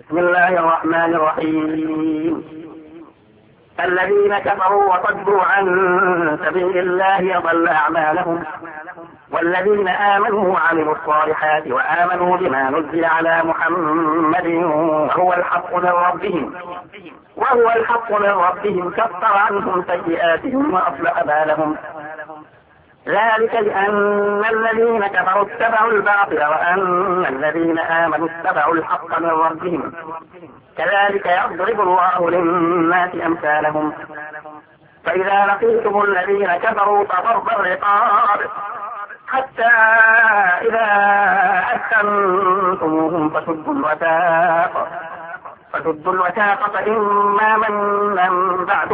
بسم الله الرحمن الرحيم. الذين كفروا وصدوا عن سبيل الله أضل أعمالهم، والذين آمنوا وعملوا الصالحات وآمنوا بما نزل على محمد وهو الحق من ربهم كفر عنهم سيئاتهم وأصلح بالهم. ذلك لأن الذين كفروا اتبعوا الباطل وأن الذين آمنوا اتبعوا الحق من ربهم، كذلك يضرب الله للناس أمثالهم. فإذا لقيتم الذين كفروا فضرب الرقاب حتى إذا أثخنتموهم فشدوا الوثاق فإما منا بعد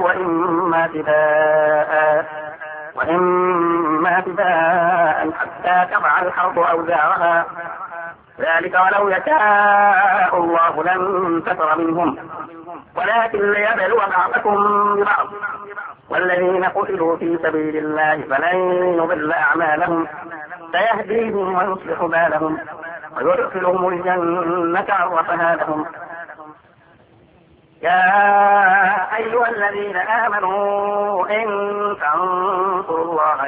وإما فداء حتى تضع الحرب أوزارها. ذلك ولو يشاء الله لانتصر منهم ولكن ليبلو بعضكم ببعض. والذين قتلوا في سبيل الله فلن يضل أعمالهم، سيهديهم ويصلح بالهم ويدخلهم الجنة عرفها لهم. يا أيها الذين آمنوا إن تنصروا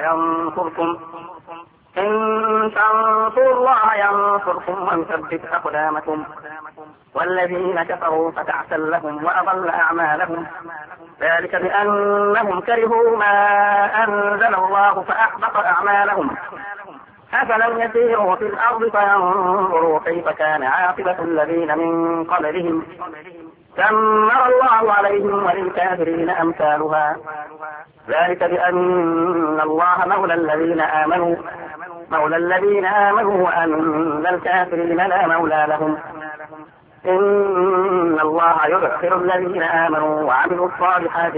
الله ينصركم ويثبت أقدامكم. والذين كفروا فتعسل لهم وأضل أعمالهم، ذلك بأنهم كرهوا ما أنزل الله فأحبط أعمالهم. أفلم يسيروا في الأرض فينظروا كيف كان عاقبة الذين من قبلهم، دمر الله عليهم وللكافرين أمثالها. ذلك بأن الله مولى الذين آمنوا وأن الكافرين لا مولى لهم. إن الله يدخل الذين آمنوا وعملوا الصالحات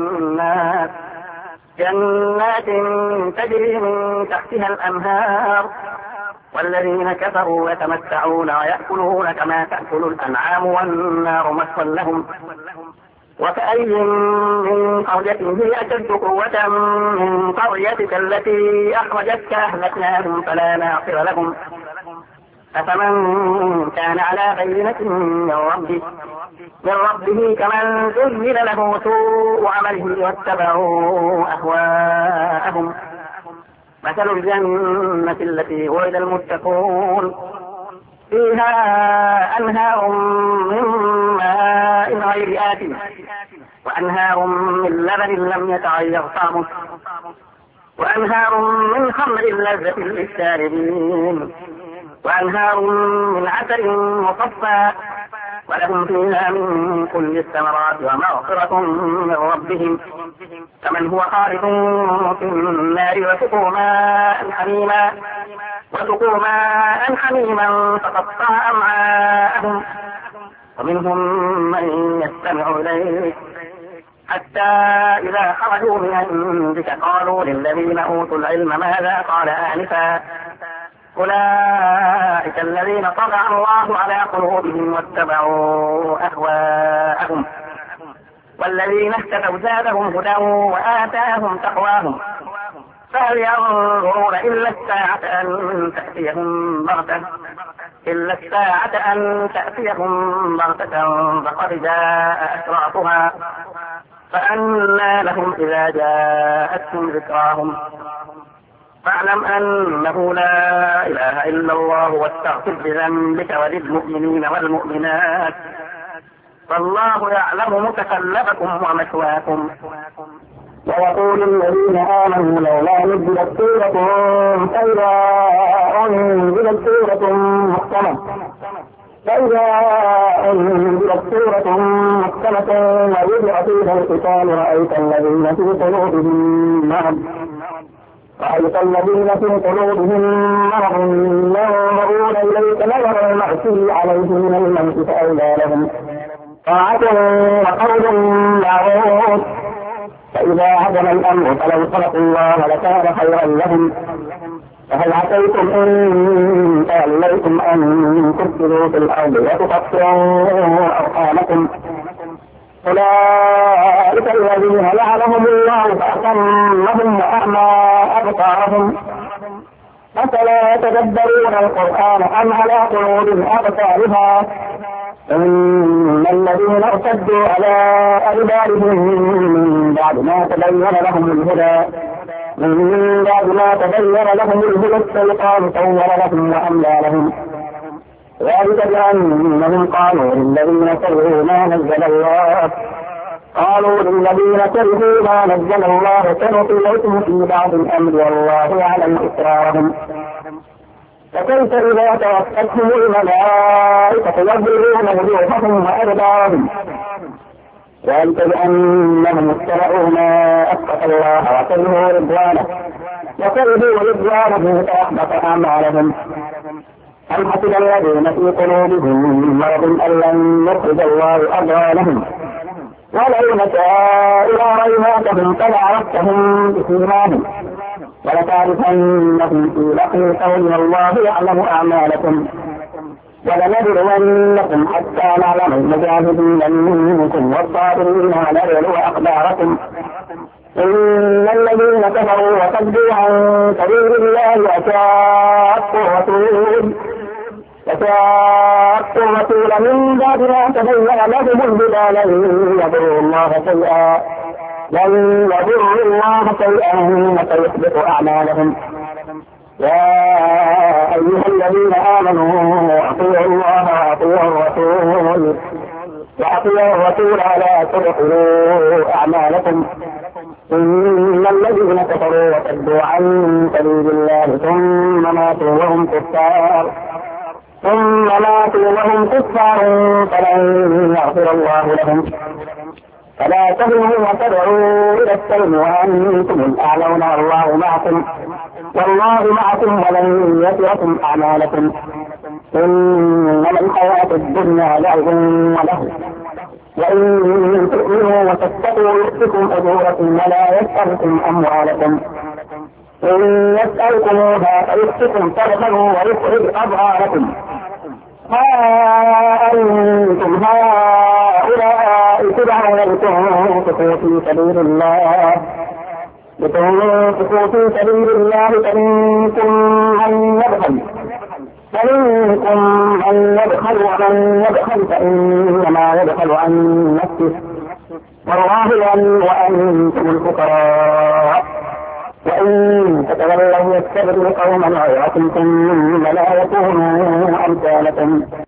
جنات تجري من تحتها الأنهار، والذين كفروا يتمتعون ويأكلون كما تأكل الأنعام والنار مثوى لهم. وكأي من قرية هي أشد قوة من قريتك التي أخرجتك أهلكناهم فلا ناصر لهم. أفمن كان على بينة من ربه كمن زين له سوء عمله واتبعوا أهواءهم. مثل الجنة التي وعد المتقون فيها أنهار من ماء غير آسن وأنهار من لبن لم يتغير طعمه وأنهار من خمر لذة للشاربين وأنهار من عسل مصفى ولهم فيها من كل الثمرات ومغفرة من ربهم كمن هو خالد في النار وسقوا ماء حميما فقطع أمعاءهم. ومنهم من يستمع إليك حتى إذا خرجوا من عندك قالوا للذين أوتوا العلم ماذا قال آنفا أولئك الذين طبع الله على قلوبهم واتبعوا أهواءهم. والذين اهتدوا زادهم هدى وآتاهم تقواهم. فهل ينظرون إلا الساعة أن تأتيهم بغتة فقد جاء أشراطها فأنى لهم إذا جاءتهم ذكراهم. فاعلم أنه لا إله إلا الله واستغفر بذنبك وللمؤمنين والمؤمنات فالله يعلم متقلبكم ومثواكم. ويقول الذين آمنوا لولا نزلت سورة فإذا أنزلت سورة محكمة ويذع فيها القتال رأيت الذين في قلوبهم مرض ينظرون إليك نظر المغشي عليه من الموت فأولى لهم طاعة وقول معروف. فإذا عزم الأمر فلو صدقوا الله لكان خيرا لهم. فهل عسيتم إن توليتم أن تفسدوا في الأرض وتقطعوا أرحامكم أولئك الذين لعنهم الله فأصمهم وأعمى أبصارهم أفلا يتدبرون القرآن أم على قلوب أقفالها إن الذين ارتدوا على أدبارهم من بعد ما تبين لهم الهدى الشيطان سول لهم وأملى لهم ذلك بأنهم قالوا للذين كرهوا ما نزل الله سنطيعكم في بعض الأمر والله يعلم إسرارهم فكيف إذا توفتهم الملائكة يضربون وجوههم وأدبارهم ذلك بأنهم اتبعوا ما أسخط الله وكرهوا رضوانه فأحبط أعمالهم أم حسب الذين في قلوبهم مرض أن لن يخرج الله أضغانهم ولو نشاء لأريناكهم فلعرفتهم بسيماهم ولتعرفنهم في لحن القول والله يعلم أعمالكم ولنبلونكم حتى نعلم المجاهدين منكم والصابرين ونبلو أخباركم إن الذين كفروا وصدوا عن سبيل الله وشاقوا الرسول من بعد ما تبين لهم الهدى لن يضروا الله شيئا وسيحبط أعمالهم يا أيها الذين آمنوا أطيعوا الله وأطيعوا الرسول ولا تبطلوا أعمالكم إن الذين كفروا وصدوا عن سبيل الله ثم ماتوا وهم كفار فلن يغفر الله لهم فلا تهنوا وتدعوا إلى السلم وأنتم الأعلون والله معكم ولن يتركم أعمالكم إنما الحياة الدنيا لعب وله وإن تؤمنوا وتتقوا يؤتكم أجوركم ولا يسألكم أموالكم إن يسألكموها فيؤتكم ترغبوا ويخرج أضغاركم ها أنتم هؤلاء تدعون لتنفقوا في سبيل الله فمنكم من يبخل ومن يبخل فإنما يبخل عن نفسه والله الغني وأنتم الفقراء وإن تتولوا يستبدل قوما غيركم ثم لا يكونوا أمثالكم